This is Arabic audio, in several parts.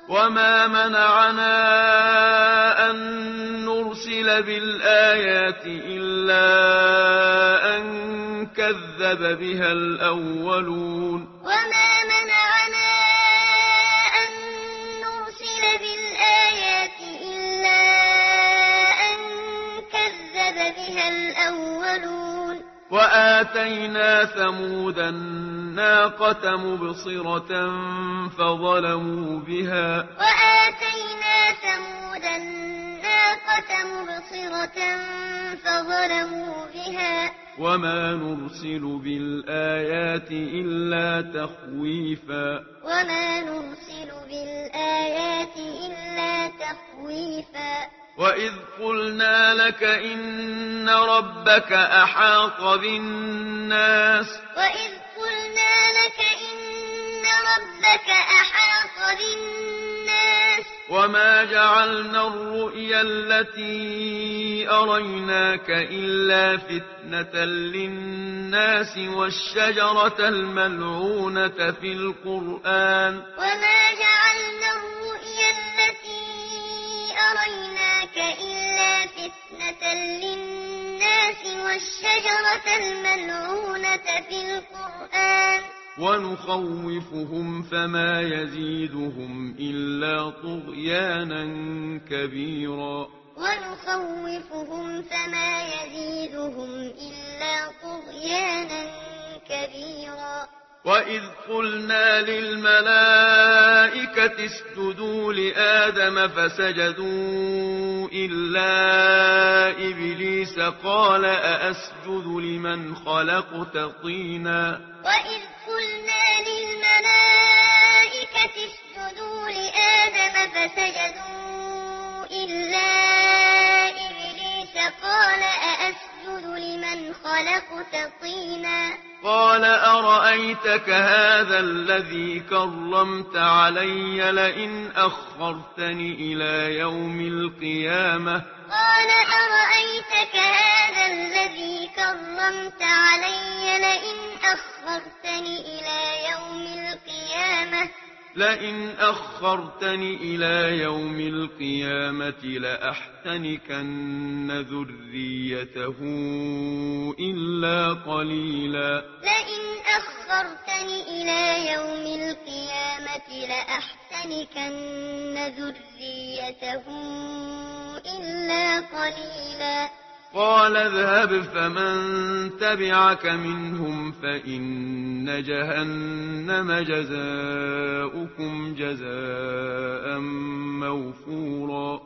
وما منعنا أن نرسل بالآيات إلا أن كذب بها الأولون وما منعنا أن نرسل بالآيات إلا أن كذب بها الأولون وآتينا ثمود الناقة مبصرة فظلموا بها وما نرسل بالآيات إلا تخويفا وإذ قلنا لك إن ربك أحاط بالناس وما جعلنا الرؤيا التي أريناك إلا فتنة للناس والشجرة الملعونة في القرآن ونخوفهم فما يزيدهم إلا طغيانا كبيرا وإذ قلنا للملائكة اسجدوا لآدم فسجدوا إلا إبليس قال أأسجد لمن خلقت طينا قال أرأيتك هذا الذي كرمت علي لئن أخرتني إلى يوم القيامة لأحتنكن ذريته إلا قليلا قال اذهب فمن تبعك منهم فإن جهنم جزاؤكم جزاء موفورا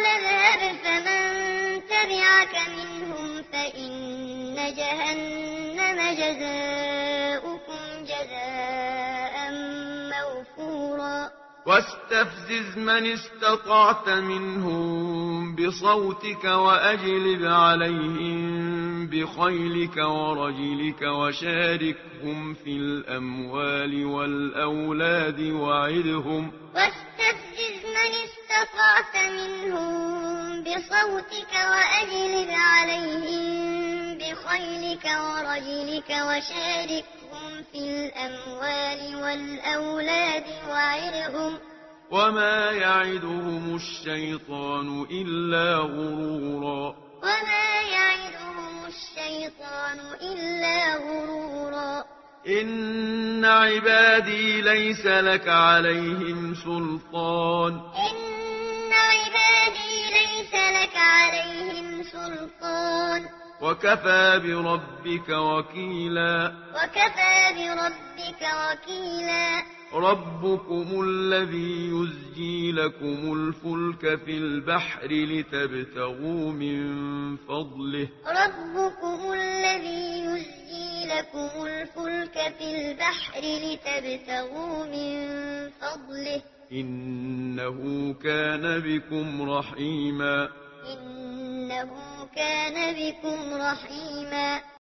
واستفزز من استطعت منهم بصوتك وأجلب عليهم بخيلك ورجلك وشاركهم في الأموال والأولاد وعدهم وما يعدهم الشيطان إلا غرورا إن عبادي ليس لك عليهم سلطان وكفى بربك وكيلا ربكم الذي يزجي لكم الفلك في البحر لتبتغوا من فضله إنه كان بكم رحيما